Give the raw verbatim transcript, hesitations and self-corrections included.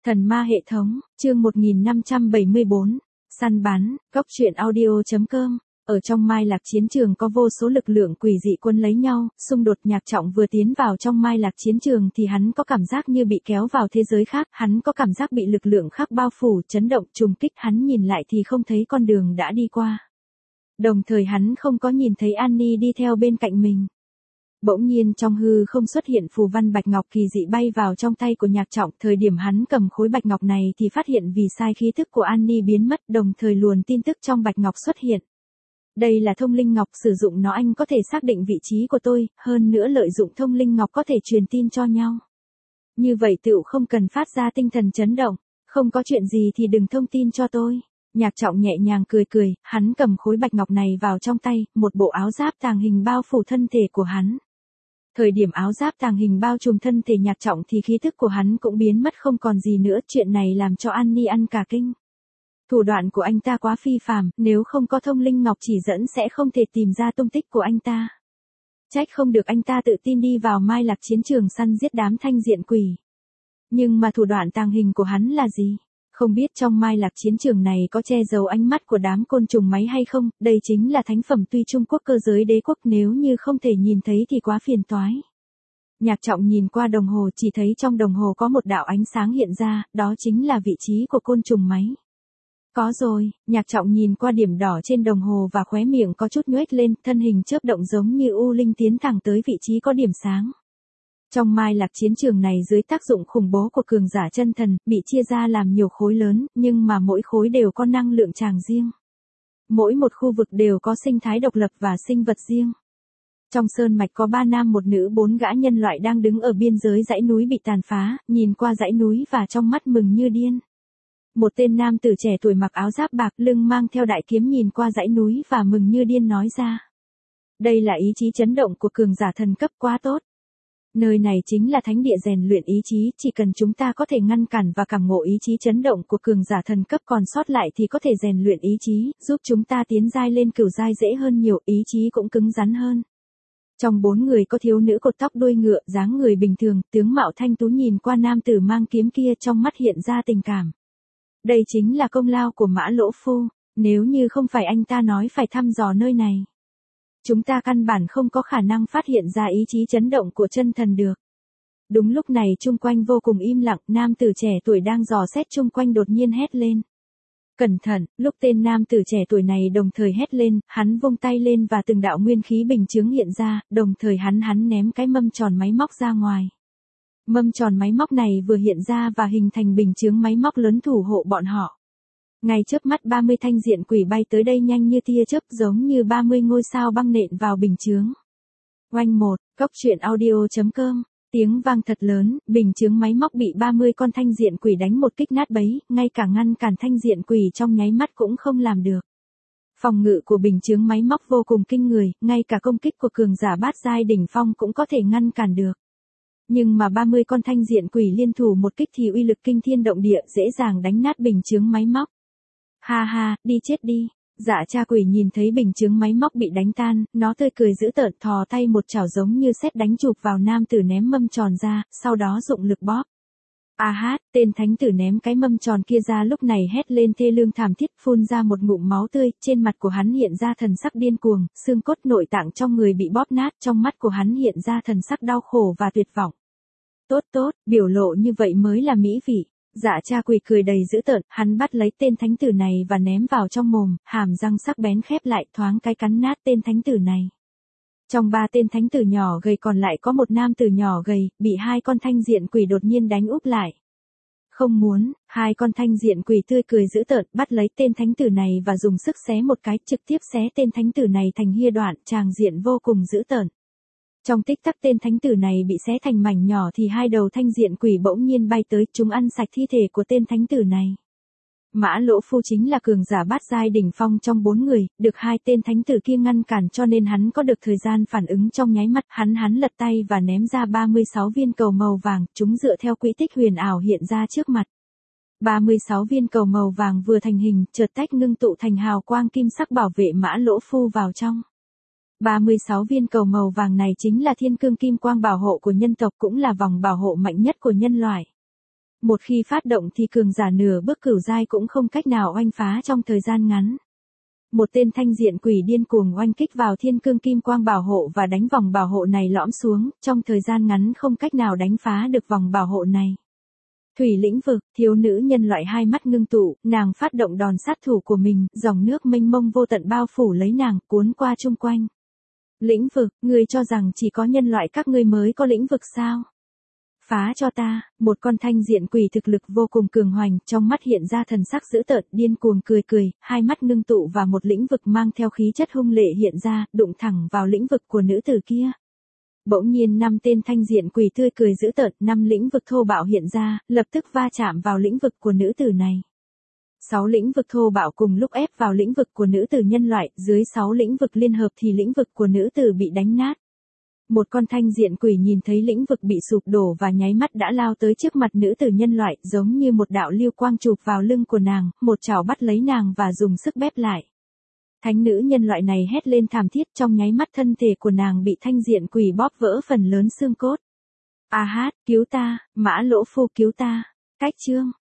Thần ma hệ thống, chương một nghìn năm trăm bảy mươi bốn, săn bắn, góc truyện audio.com. Ở trong Mai Lạc chiến trường có vô số lực lượng quỷ dị quân lấy nhau, xung đột. Nhạc Trọng vừa tiến vào trong Mai Lạc chiến trường thì hắn có cảm giác như bị kéo vào thế giới khác, hắn có cảm giác bị lực lượng khác bao phủ, chấn động, trùng kích, hắn nhìn lại thì không thấy con đường đã đi qua. Đồng thời hắn không có nhìn thấy Annie đi theo bên cạnh mình. Bỗng nhiên trong hư không xuất hiện phù văn bạch ngọc kỳ dị bay vào trong tay của Nhạc Trọng, thời điểm hắn cầm khối bạch ngọc này thì phát hiện vì sai khí thức của Annie biến mất, đồng thời luồn tin tức trong bạch ngọc xuất hiện. Đây là thông linh ngọc, sử dụng nó anh có thể xác định vị trí của tôi, hơn nữa lợi dụng thông linh ngọc có thể truyền tin cho nhau. Như vậy tựu không cần phát ra tinh thần chấn động, không có chuyện gì thì đừng thông tin cho tôi. Nhạc Trọng nhẹ nhàng cười cười, hắn cầm khối bạch ngọc này vào trong tay, một bộ áo giáp tàng hình bao phủ thân thể của hắn. Thời điểm áo giáp tàng hình bao trùm thân thể Nhạc Trọng thì khí thức của hắn cũng biến mất không còn gì nữa, chuyện này làm cho Annie ăn cả kinh. Thủ đoạn của anh ta quá phi phàm, nếu không có thông linh ngọc chỉ dẫn sẽ không thể tìm ra tung tích của anh ta. Trách không được anh ta tự tin đi vào Mai Lạc chiến trường săn giết đám thanh diện quỷ. Nhưng mà thủ đoạn tàng hình của hắn là gì? Không biết trong Mai Lạc chiến trường này có che giấu ánh mắt của đám côn trùng máy hay không, đây chính là thánh phẩm tuy Trung Quốc cơ giới đế quốc, nếu như không thể nhìn thấy thì quá phiền toái. Nhạc Trọng nhìn qua đồng hồ, chỉ thấy trong đồng hồ có một đạo ánh sáng hiện ra, đó chính là vị trí của côn trùng máy. Có rồi, Nhạc Trọng nhìn qua điểm đỏ trên đồng hồ và khóe miệng có chút nhoếch lên, thân hình chớp động giống như u linh tiến thẳng tới vị trí có điểm sáng. Trong Mai Lạc chiến trường này dưới tác dụng khủng bố của cường giả chân thần, bị chia ra làm nhiều khối lớn, nhưng mà mỗi khối đều có năng lượng tràng riêng. Mỗi một khu vực đều có sinh thái độc lập và sinh vật riêng. Trong sơn mạch có ba nam một nữ bốn gã nhân loại đang đứng ở biên giới dãy núi bị tàn phá, nhìn qua dãy núi và trong mắt mừng như điên. Một tên nam tử trẻ tuổi mặc áo giáp bạc, lưng mang theo đại kiếm nhìn qua dãy núi và mừng như điên nói ra. Đây là ý chí chấn động của cường giả thần cấp, quá tốt. Nơi này chính là thánh địa rèn luyện ý chí, chỉ cần chúng ta có thể ngăn cản và cảm ngộ ý chí chấn động của cường giả thần cấp còn sót lại thì có thể rèn luyện ý chí, giúp chúng ta tiến giai lên cửu giai dễ hơn nhiều, ý chí cũng cứng rắn hơn. Trong bốn người có thiếu nữ cột tóc đuôi ngựa, dáng người bình thường, tướng mạo thanh tú, nhìn qua nam tử mang kiếm kia trong mắt hiện ra tình cảm. Đây chính là công lao của Mã Lỗ Phu, nếu như không phải anh ta nói phải thăm dò nơi này, chúng ta căn bản không có khả năng phát hiện ra ý chí chấn động của chân thần được. Đúng lúc này chung quanh vô cùng im lặng, nam tử trẻ tuổi đang dò xét chung quanh đột nhiên hét lên. Cẩn thận, lúc tên nam tử trẻ tuổi này đồng thời hét lên, hắn vung tay lên và từng đạo nguyên khí bình chướng hiện ra, đồng thời hắn hắn ném cái mâm tròn máy móc ra ngoài. Mâm tròn máy móc này vừa hiện ra và hình thành bình chướng máy móc lớn thủ hộ bọn họ. Ngay chớp mắt ba mươi thanh diện quỷ bay tới đây nhanh như tia chớp, giống như ba mươi ngôi sao băng nện vào bình chướng. Oanh một, góc truyện audio.com, tiếng vang thật lớn, bình chướng máy móc bị ba mươi con thanh diện quỷ đánh một kích nát bấy, ngay cả ngăn cản thanh diện quỷ trong nháy mắt cũng không làm được. Phòng ngự của bình chướng máy móc vô cùng kinh người, ngay cả công kích của cường giả bát giai đỉnh phong cũng có thể ngăn cản được. Nhưng mà ba mươi con thanh diện quỷ liên thủ một kích thì uy lực kinh thiên động địa, dễ dàng đánh nát bình chướng máy móc. Ha ha, đi chết đi. Dạ cha quỷ nhìn thấy bình chướng máy móc bị đánh tan, nó tươi cười dữ tợn, thò tay một chảo giống như sét đánh chụp vào nam tử ném mâm tròn ra, sau đó dụng lực bóp. A hát, tên thánh tử ném cái mâm tròn kia ra lúc này hét lên thê lương thảm thiết, phun ra một ngụm máu tươi, trên mặt của hắn hiện ra thần sắc điên cuồng, xương cốt nội tạng trong người bị bóp nát, trong mắt của hắn hiện ra thần sắc đau khổ và tuyệt vọng. Tốt tốt, biểu lộ như vậy mới là mỹ vị. Dạ cha quỷ cười đầy dữ tợn, hắn bắt lấy tên thánh tử này và ném vào trong mồm, hàm răng sắc bén khép lại, thoáng cái cắn nát tên thánh tử này. Trong ba tên thánh tử nhỏ gầy còn lại có một nam tử nhỏ gầy, bị hai con thanh diện quỷ đột nhiên đánh úp lại. Không muốn, hai con thanh diện quỷ tươi cười dữ tợn, bắt lấy tên thánh tử này và dùng sức xé một cái, trực tiếp xé tên thánh tử này thành hia đoạn, tràng diện vô cùng dữ tợn. Trong tích tắc tên thánh tử này bị xé thành mảnh nhỏ thì hai đầu thanh diện quỷ bỗng nhiên bay tới, chúng ăn sạch thi thể của tên thánh tử này. Mã Lỗ Phu chính là cường giả bát giai đỉnh phong trong bốn người, được hai tên thánh tử kia ngăn cản cho nên hắn có được thời gian phản ứng trong nháy mắt, hắn hắn lật tay và ném ra ba mươi sáu viên cầu màu vàng, chúng dựa theo quỹ tích huyền ảo hiện ra trước mặt. ba mươi sáu viên cầu màu vàng vừa thành hình, chợt tách ngưng tụ thành hào quang kim sắc bảo vệ Mã Lỗ Phu vào trong. ba mươi sáu viên cầu màu vàng này chính là thiên cương kim quang bảo hộ của nhân tộc, cũng là vòng bảo hộ mạnh nhất của nhân loại. Một khi phát động thì cường giả nửa bước cửu giai cũng không cách nào oanh phá trong thời gian ngắn. Một tên thanh diện quỷ điên cuồng oanh kích vào thiên cương kim quang bảo hộ và đánh vòng bảo hộ này lõm xuống, trong thời gian ngắn không cách nào đánh phá được vòng bảo hộ này. Thủy lĩnh vực, thiếu nữ nhân loại hai mắt ngưng tụ, nàng phát động đòn sát thủ của mình, dòng nước mênh mông vô tận bao phủ lấy nàng, cuốn qua chung quanh. Lĩnh vực, ngươi cho rằng chỉ có nhân loại các ngươi mới có lĩnh vực sao? Phá cho ta, một con thanh diện quỷ thực lực vô cùng cường hoành, trong mắt hiện ra thần sắc dữ tợn, điên cuồng cười cười, hai mắt ngưng tụ và một lĩnh vực mang theo khí chất hung lệ hiện ra, đụng thẳng vào lĩnh vực của nữ tử kia. Bỗng nhiên năm tên thanh diện quỷ tươi cười dữ tợn, năm lĩnh vực thô bạo hiện ra, lập tức va chạm vào lĩnh vực của nữ tử này. Sáu lĩnh vực thô bạo cùng lúc ép vào lĩnh vực của nữ tử nhân loại, dưới sáu lĩnh vực liên hợp thì lĩnh vực của nữ tử bị đánh nát. Một con thanh diện quỷ nhìn thấy lĩnh vực bị sụp đổ và nháy mắt đã lao tới trước mặt nữ tử nhân loại, giống như một đạo lưu quang chụp vào lưng của nàng, một chảo bắt lấy nàng và dùng sức bép lại. Thánh nữ nhân loại này hét lên thảm thiết, trong nháy mắt thân thể của nàng bị thanh diện quỷ bóp vỡ phần lớn xương cốt. A hát, cứu ta, Mã Lỗ Phu cứu ta. Cách chương